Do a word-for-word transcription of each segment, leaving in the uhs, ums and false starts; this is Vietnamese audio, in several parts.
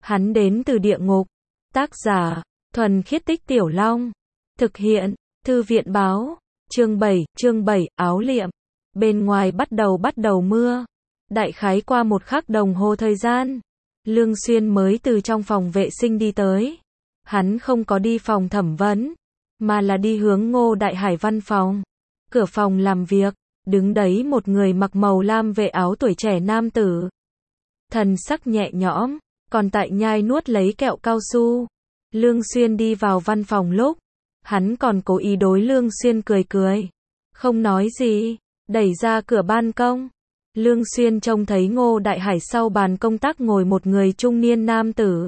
Hắn đến từ địa ngục. Tác giả, Thuần Khiết Tích Tiểu Long. Thực hiện, Thư viện báo. Chương bảy, chương bảy, áo liệm. Bên ngoài bắt đầu bắt đầu mưa. Đại khái qua một khắc đồng hồ thời gian, Lương Xuyên mới từ trong phòng vệ sinh đi tới. Hắn không có đi phòng thẩm vấn, mà là đi hướng Ngô Đại Hải văn phòng. Cửa phòng làm việc, đứng đấy một người mặc màu lam vệ áo tuổi trẻ nam tử. Thần sắc nhẹ nhõm, còn tại nhai nuốt lấy kẹo cao su. Lương Xuyên đi vào văn phòng lúc, hắn còn cố ý đối Lương Xuyên cười cười. Không nói gì, đẩy ra cửa ban công. Lương Xuyên trông thấy Ngô Đại Hải sau bàn công tác ngồi một người trung niên nam tử.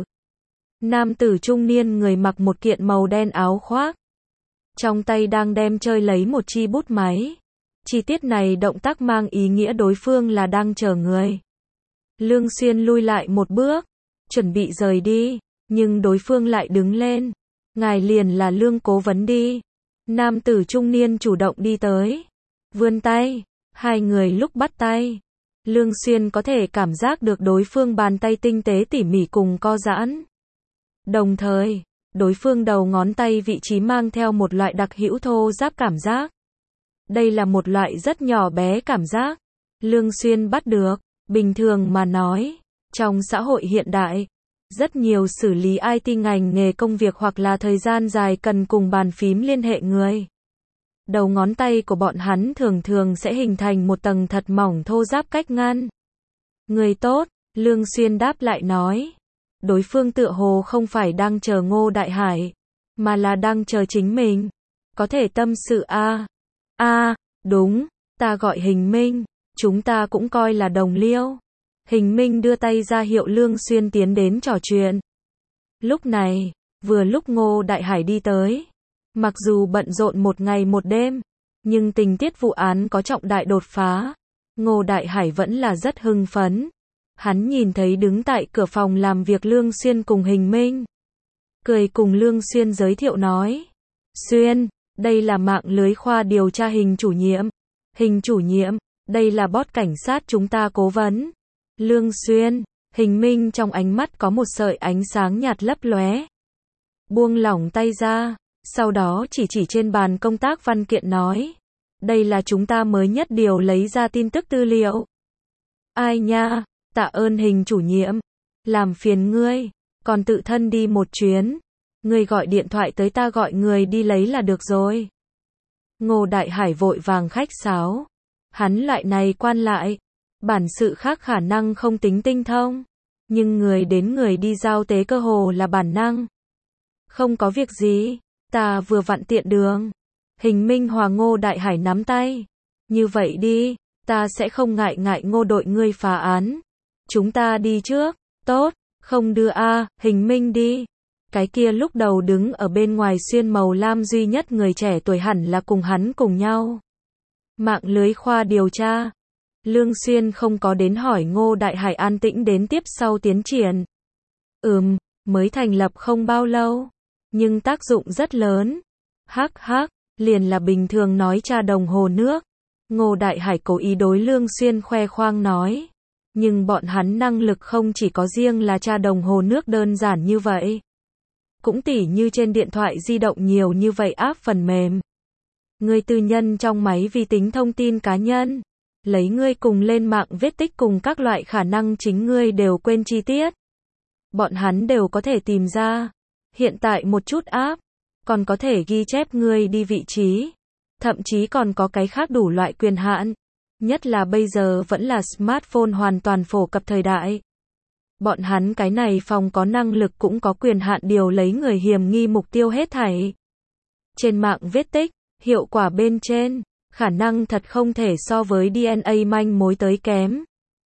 Nam tử trung niên người mặc một kiện màu đen áo khoác. Trong tay đang đem chơi lấy một chi bút máy. Chi tiết này động tác mang ý nghĩa đối phương là đang chờ người. Lương Xuyên lui lại một bước, chuẩn bị rời đi, nhưng đối phương lại đứng lên. Ngài liền là Lương cố vấn đi. Nam tử trung niên chủ động đi tới, vươn tay, hai người lúc bắt tay. Lương Xuyên có thể cảm giác được đối phương bàn tay tinh tế tỉ mỉ cùng co giãn. Đồng thời, đối phương đầu ngón tay vị trí mang theo một loại đặc hữu thô ráp cảm giác. Đây là một loại rất nhỏ bé cảm giác. Lương Xuyên bắt được, bình thường mà nói, trong xã hội hiện đại, rất nhiều xử lý i tê ngành nghề công việc hoặc là thời gian dài cần cùng bàn phím liên hệ người. Đầu ngón tay của bọn hắn thường thường sẽ hình thành một tầng thật mỏng thô ráp cách ngăn. Người tốt, Lương Xuyên đáp lại nói. Đối phương tựa hồ không phải đang chờ Ngô Đại Hải, mà là đang chờ chính mình. Có thể tâm sự a? A, đúng, ta gọi Hình Minh, chúng ta cũng coi là đồng liêu. Hình Minh đưa tay ra hiệu Lương Xuyên tiến đến trò chuyện. Lúc này, vừa lúc Ngô Đại Hải đi tới. Mặc dù bận rộn một ngày một đêm, nhưng tình tiết vụ án có trọng đại đột phá. Ngô Đại Hải vẫn là rất hưng phấn. Hắn nhìn thấy đứng tại cửa phòng làm việc Lương Xuyên cùng Hình Minh. Cười cùng Lương Xuyên giới thiệu nói. Xuyên, đây là mạng lưới khoa điều tra Hình chủ nhiệm. Hình chủ nhiệm, đây là boss cảnh sát chúng ta cố vấn. Lương Xuyên, Hình Minh trong ánh mắt có một sợi ánh sáng nhạt lấp lóe. Buông lỏng tay ra, sau đó chỉ chỉ trên bàn công tác văn kiện nói. Đây là chúng ta mới nhất điều lấy ra tin tức tư liệu. Ai nha, tạ ơn Hình chủ nhiệm. Làm phiền ngươi, còn tự thân đi một chuyến. Ngươi gọi điện thoại tới ta gọi người đi lấy là được rồi. Ngô Đại Hải vội vàng khách sáo. Hắn loại này quan lại. Bản sự khác khả năng không tính tinh thông. Nhưng người đến người đi giao tế cơ hồ là bản năng. Không có việc gì, ta vừa vặn tiện đường. Hình Minh hòa Ngô Đại Hải nắm tay. Như vậy đi, ta sẽ không ngại ngại Ngô đội ngươi phá án. Chúng ta đi trước, tốt, không đưa a, Hình Minh đi. Cái kia lúc đầu đứng ở bên ngoài xuyên màu lam duy nhất người trẻ tuổi hẳn là cùng hắn cùng nhau. Mạng lưới khoa điều tra. Lương Xuyên không có đến hỏi Ngô Đại Hải an tĩnh đến tiếp sau tiến triển. Ừm, mới thành lập không bao lâu, nhưng tác dụng rất lớn. Hắc hắc, liền là bình thường nói tra đồng hồ nước. Ngô Đại Hải cố ý đối Lương Xuyên khoe khoang nói. Nhưng bọn hắn năng lực không chỉ có riêng là tra đồng hồ nước đơn giản như vậy. Cũng tỉ như trên điện thoại di động nhiều như vậy app phần mềm. Người tư nhân trong máy vi tính thông tin cá nhân. Lấy ngươi cùng lên mạng vết tích cùng các loại khả năng chính ngươi đều quên chi tiết. Bọn hắn đều có thể tìm ra. Hiện tại một chút app, còn có thể ghi chép ngươi đi vị trí. Thậm chí còn có cái khác đủ loại quyền hạn. Nhất là bây giờ vẫn là smartphone hoàn toàn phổ cập thời đại. Bọn hắn cái này phòng có năng lực cũng có quyền hạn điều lấy người hiểm nghi mục tiêu hết thảy. Trên mạng vết tích, hiệu quả bên trên, khả năng thật không thể so với đê en a manh mối tới kém.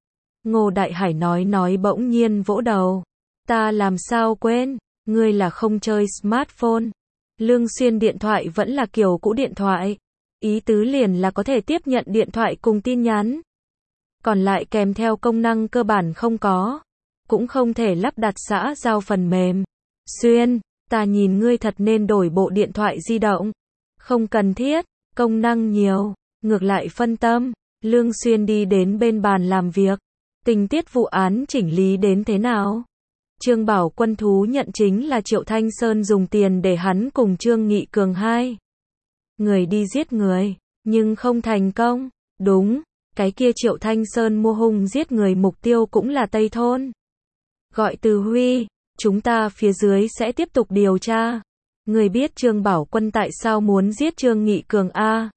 Ngô Đại Hải nói nói bỗng nhiên vỗ đầu. Ta làm sao quên, ngươi là không chơi smartphone. Lương Xuyên điện thoại vẫn là kiểu cũ điện thoại. Ý tứ liền là có thể tiếp nhận điện thoại cùng tin nhắn. Còn lại kèm theo công năng cơ bản không có. Cũng không thể lắp đặt xã giao phần mềm. Xuyên, ta nhìn ngươi thật nên đổi bộ điện thoại di động. Không cần thiết, công năng nhiều, ngược lại phân tâm. Lương Xuyên đi đến bên bàn làm việc. Tình tiết vụ án chỉnh lý đến thế nào? Trương Bảo Quân thú nhận chính là Triệu Thanh Sơn dùng tiền để hắn cùng Trương Nghị Cường hai người đi giết người, nhưng không thành công. Đúng, cái kia Triệu Thanh Sơn mua hung giết người mục tiêu cũng là Tây Thôn. Gọi Từ Huy, chúng ta phía dưới sẽ tiếp tục điều tra. Người biết Trương Bảo Quân tại sao muốn giết Trương Nghị Cường a?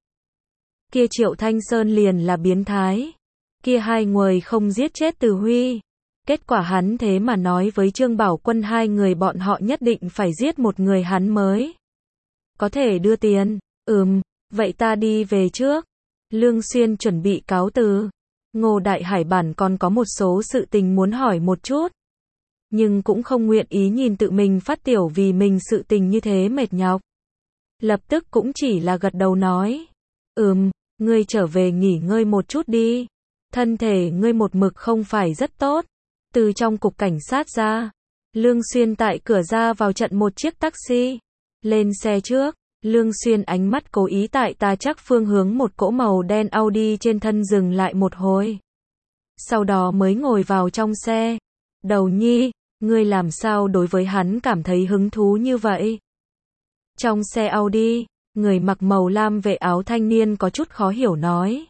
Kia Triệu Thanh Sơn liền là biến thái. Kia hai người không giết chết Từ Huy. Kết quả hắn thế mà nói với Trương Bảo Quân hai người bọn họ nhất định phải giết một người hắn mới có thể đưa tiền. Ừm, vậy ta đi về trước. Lương Xuyên chuẩn bị cáo từ. Ngô Đại Hải bản còn có một số sự tình muốn hỏi một chút, nhưng cũng không nguyện ý nhìn tự mình phát tiểu vì mình sự tình như thế mệt nhọc. Lập tức cũng chỉ là gật đầu nói. Ừm, ngươi trở về nghỉ ngơi một chút đi. Thân thể ngươi một mực không phải rất tốt. Từ trong cục cảnh sát ra, Lương Xuyên tại cửa ra vào chặn một chiếc taxi. Lên xe trước, Lương Xuyên ánh mắt cố ý tại ta chắc phương hướng một cỗ màu đen Audi trên thân dừng lại một hồi. Sau đó mới ngồi vào trong xe. Đầu nhi, ngươi làm sao đối với hắn cảm thấy hứng thú như vậy? Trong xe Audi, người mặc màu lam vệ áo thanh niên có chút khó hiểu nói.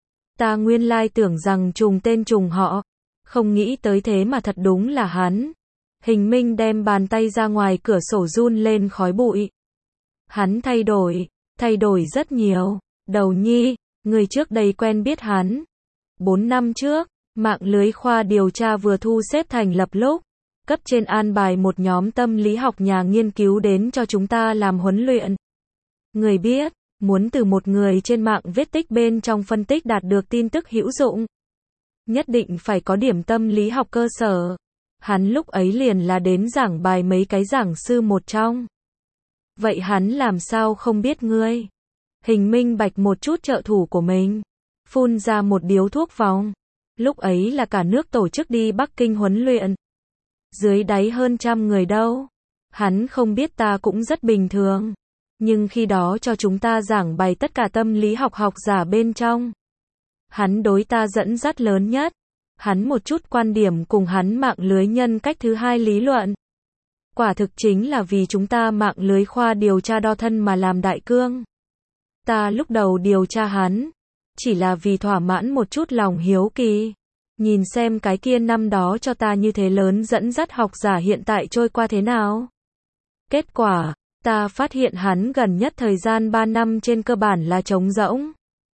Ta nguyên lai tưởng rằng trùng tên trùng họ, không nghĩ tới thế mà thật đúng là hắn. Hình Minh đem bàn tay ra ngoài cửa sổ run lên khói bụi. Hắn thay đổi, thay đổi rất nhiều. Đầu nhi, người trước đây quen biết hắn. Bốn năm trước, mạng lưới khoa điều tra vừa thu xếp thành lập lúc, cấp trên an bài một nhóm tâm lý học nhà nghiên cứu đến cho chúng ta làm huấn luyện. Người biết, muốn từ một người trên mạng vết tích bên trong phân tích đạt được tin tức hữu dụng, nhất định phải có điểm tâm lý học cơ sở. Hắn lúc ấy liền là đến giảng bài mấy cái giảng sư một trong. Vậy hắn làm sao không biết ngươi? Hình Minh bạch một chút trợ thủ của mình, phun ra một điếu thuốc vòng. Lúc ấy là cả nước tổ chức đi Bắc Kinh huấn luyện. Dưới đáy hơn trăm người đâu. Hắn không biết ta cũng rất bình thường. Nhưng khi đó cho chúng ta giảng bày tất cả tâm lý học học giả bên trong. Hắn đối ta dẫn dắt lớn nhất. Hắn một chút quan điểm cùng hắn mạng lưới nhân cách thứ hai lý luận. Quả thực chính là vì chúng ta mạng lưới khoa điều tra đo thân mà làm đại cương. Ta lúc đầu điều tra hắn, chỉ là vì thỏa mãn một chút lòng hiếu kỳ. Nhìn xem cái kia năm đó cho ta như thế lớn dẫn dắt học giả hiện tại trôi qua thế nào. Kết quả, ta phát hiện hắn gần nhất thời gian ba năm trên cơ bản là trống rỗng.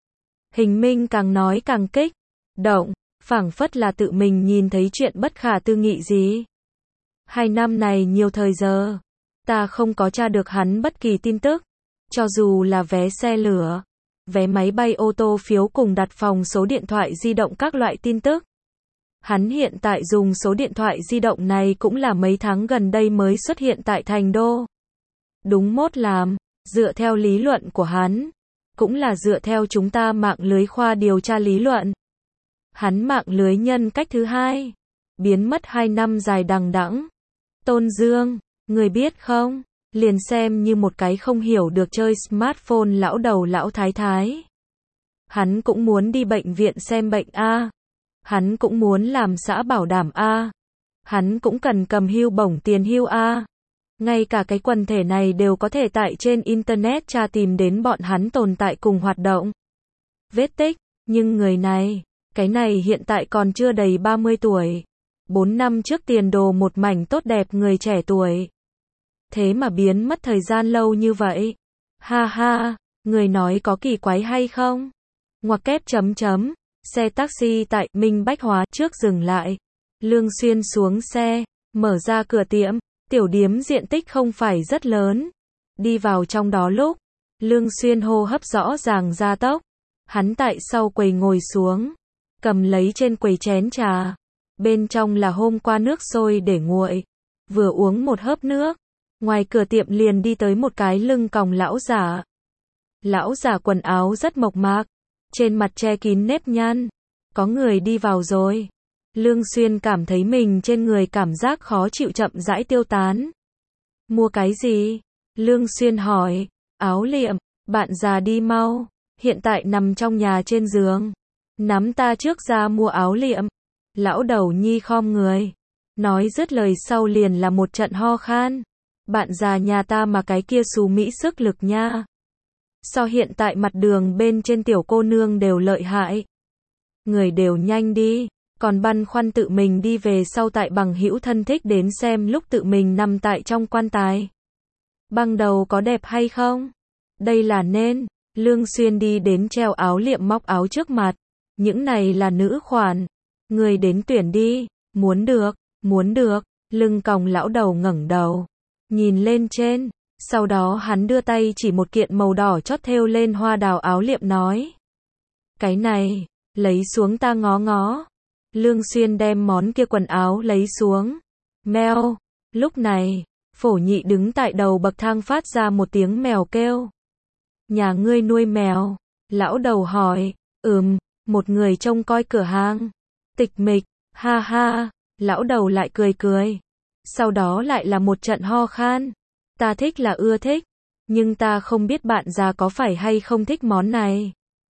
Hình Minh càng nói càng kích động, phảng phất là tự mình nhìn thấy chuyện bất khả tư nghị gì. Hai năm này nhiều thời giờ, ta không có tra được hắn bất kỳ tin tức, cho dù là vé xe lửa, vé máy bay ô tô phiếu cùng đặt phòng số điện thoại di động các loại tin tức. Hắn hiện tại dùng số điện thoại di động này cũng là mấy tháng gần đây mới xuất hiện tại Thành Đô. Đúng mốt làm, dựa theo lý luận của hắn, cũng là dựa theo chúng ta mạng lưới khoa điều tra lý luận. Hắn mạng lưới nhân cách thứ hai, biến mất hai năm dài đằng đẵng. Tôn Dương, người biết không, liền xem như một cái không hiểu được chơi smartphone lão đầu lão thái thái. Hắn cũng muốn đi bệnh viện xem bệnh a. Hắn cũng muốn làm xã bảo đảm a. Hắn cũng cần cầm hưu bổng tiền hưu a. Ngay cả cái quần thể này đều có thể tại trên internet tra tìm đến bọn hắn tồn tại cùng hoạt động. Vết tích, nhưng người này, cái này hiện tại còn chưa đầy ba mươi tuổi. Bốn năm trước tiền đồ một mảnh tốt đẹp người trẻ tuổi. Thế mà biến mất thời gian lâu như vậy. Ha ha, người nói có kỳ quái hay không? Ngoặc kép chấm chấm, xe taxi tại Minh Bách Hóa trước dừng lại. Lương Xuyên xuống xe, mở ra cửa tiệm, tiểu điếm diện tích không phải rất lớn. Đi vào trong đó lúc, Lương Xuyên hô hấp rõ ràng gia tốc. Hắn tại sau quầy ngồi xuống, cầm lấy trên quầy chén trà. Bên trong là hôm qua nước sôi để nguội. Vừa uống một hớp nước, ngoài cửa tiệm liền đi tới một cái lưng còng lão giả. Lão giả quần áo rất mộc mạc, trên mặt che kín nếp nhăn. Có người đi vào rồi. Lương Xuyên cảm thấy mình trên người cảm giác khó chịu chậm rãi tiêu tán. Mua cái gì? Lương Xuyên hỏi. Áo liệm, bạn già đi mau. Hiện tại nằm trong nhà trên giường. Nắm ta trước ra mua áo liệm. Lão đầu nhi khom người. Nói dứt lời sau liền là một trận ho khan. Bạn già nhà ta mà cái kia xú mỹ sức lực nha. So hiện tại mặt đường bên trên tiểu cô nương đều lợi hại. Người đều nhanh đi, còn băn khoăn tự mình đi về sau tại bằng hữu thân thích đến xem lúc tự mình nằm tại trong quan tài. Băng đầu có đẹp hay không? Đây là nên. Lương Xuyên đi đến treo áo liệm móc áo trước mặt. Những này là nữ khoản. Người đến tuyển đi. Muốn được, muốn được. Lưng còng lão đầu ngẩng đầu. Nhìn lên trên. Sau đó hắn đưa tay chỉ một kiện màu đỏ chót thêu lên hoa đào áo liệm nói. Cái này, lấy xuống ta ngó ngó. Lương Xuyên đem món kia quần áo lấy xuống. Mèo. Lúc này, Phổ Nhị đứng tại đầu bậc thang phát ra một tiếng mèo kêu. Nhà ngươi nuôi mèo? Lão đầu hỏi. Ừm, một người trông coi cửa hàng. Tịch mịch, ha ha. Lão đầu lại cười cười. Sau đó lại là một trận ho khan. Ta thích là ưa thích, nhưng ta không biết bạn già có phải hay không thích món này.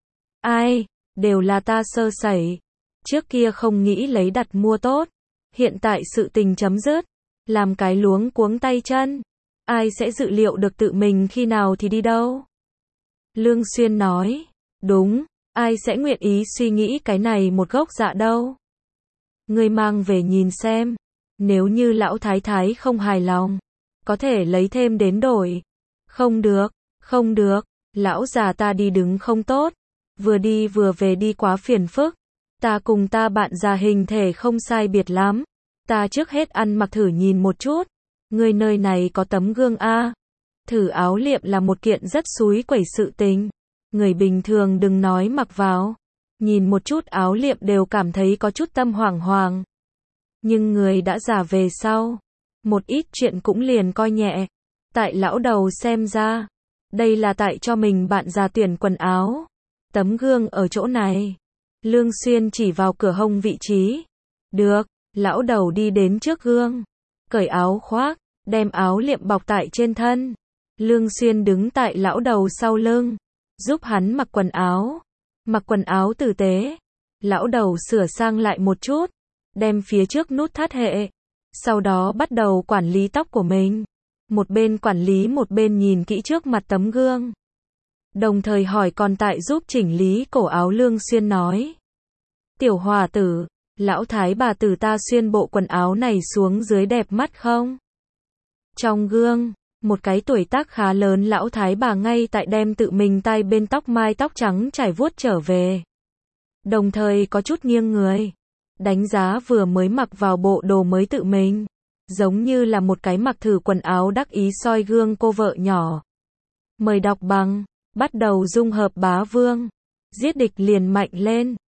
Ai, đều là ta sơ sẩy. Trước kia không nghĩ lấy đặt mua tốt. Hiện tại sự tình chấm dứt. Làm cái luống cuống tay chân. Ai sẽ dự liệu được tự mình khi nào thì đi đâu? Lương Xuyên nói. Đúng, ai sẽ nguyện ý suy nghĩ cái này một gốc dạ đâu. Ngươi mang về nhìn xem. Nếu như lão thái thái không hài lòng, có thể lấy thêm đến đổi. Không được, không được. Lão già ta đi đứng không tốt. Vừa đi vừa về đi quá phiền phức. Ta cùng ta bạn già hình thể không sai biệt lắm. Ta trước hết ăn mặc thử nhìn một chút. Người nơi này có tấm gương a. Thử áo liệm là một kiện rất xúi quẩy sự tình. Người bình thường đừng nói mặc vào. Nhìn một chút áo liệm đều cảm thấy có chút tâm hoảng hoàng. Nhưng người đã già về sau. Một ít chuyện cũng liền coi nhẹ. Tại lão đầu xem ra. Đây là tại cho mình bạn già tuyển quần áo. Tấm gương ở chỗ này. Lương Xuyên chỉ vào cửa hông vị trí. Được, lão đầu đi đến trước gương. Cởi áo khoác, đem áo liệm bọc tại trên thân. Lương Xuyên đứng tại lão đầu sau lưng. Giúp hắn mặc quần áo. Mặc quần áo tử tế. Lão đầu sửa sang lại một chút. Đem phía trước nút thắt hệ. Sau đó bắt đầu quản lý tóc của mình. Một bên quản lý một bên nhìn kỹ trước mặt tấm gương. Đồng thời hỏi còn tại giúp chỉnh lý cổ áo. Lương Xuyên nói. Tiểu hòa tử, lão thái bà tử ta xuyên bộ quần áo này xuống dưới đẹp mắt không? Trong gương, một cái tuổi tác khá lớn lão thái bà ngay tại đem tự mình tay bên tóc mai tóc trắng trải vuốt trở về. Đồng thời có chút nghiêng người. Đánh giá vừa mới mặc vào bộ đồ mới tự mình. Giống như là một cái mặc thử quần áo đắc ý soi gương cô vợ nhỏ. Mời đọc bằng, bắt đầu dung hợp bá vương. Giết địch liền mạnh lên.